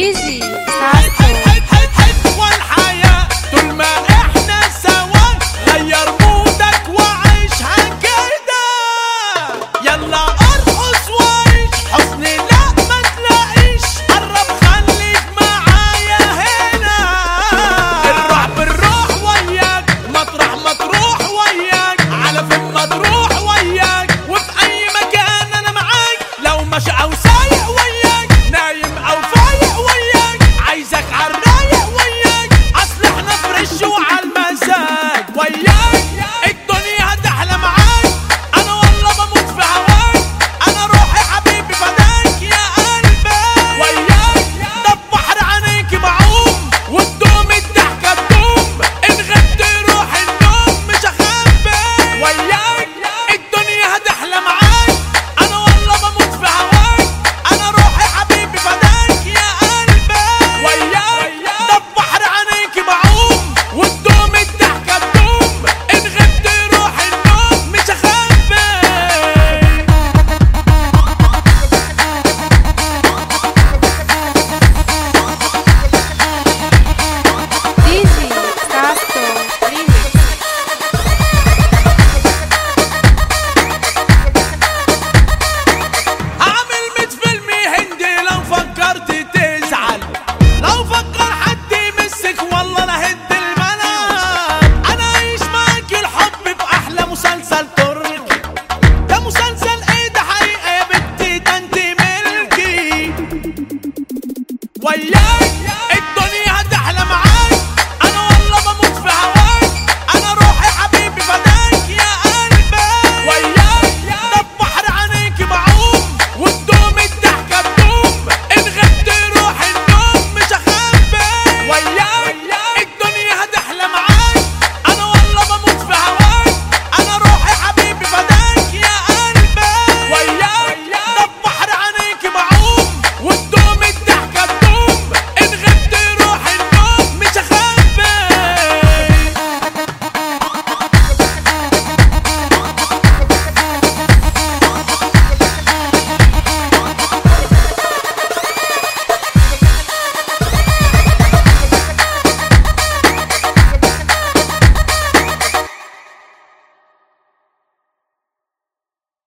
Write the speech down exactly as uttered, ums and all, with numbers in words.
ايزي ساسكو. حلوة الحياة طول ما احنا سوا، غير مودك وعيشها كده، يلا ارقص وعيش حزن لا ما تلاقيش، قرب خليك معايا هنا، الرعب الروح وياك مطرح ما تروح وياك، على فين ما تروح وياك، وفي اي مكان انا معاك، لو ماشي او سايق وياك، نايم او فايق وياك، عايزك عالرايق وياك، اصل احنا فريش وعالمزاج وياك، الدنيا هتحلى معاك، انا والله بموت في هواك، انا روحي حبيبي فداك يا قلبي وياك، ده بحر عينيكي بعوم، وتدوم الضحكة تدوم، ان غبت روح النوم مش هخبي وياك، الدنيا هتحلى معاك، انا والله بموت في هواك، انا روحي حبيبي فداك يا قلبي وياك، ده بحر عينيكي بعوم، وتدوم الضحكة تدوم، ان غبت روح النوم مش هخبي. ايزي ساسكو ريميكس. هعمل ميت فيلم هندي لو فكرت تزعل، لو فكر حد يمسك والله انا هد الملل، انا عايش معاك الحب باحلى مسلسل تركي، ده مسلسل ايه ده حقيقة يا بنتي، ده انت ملكي وياك،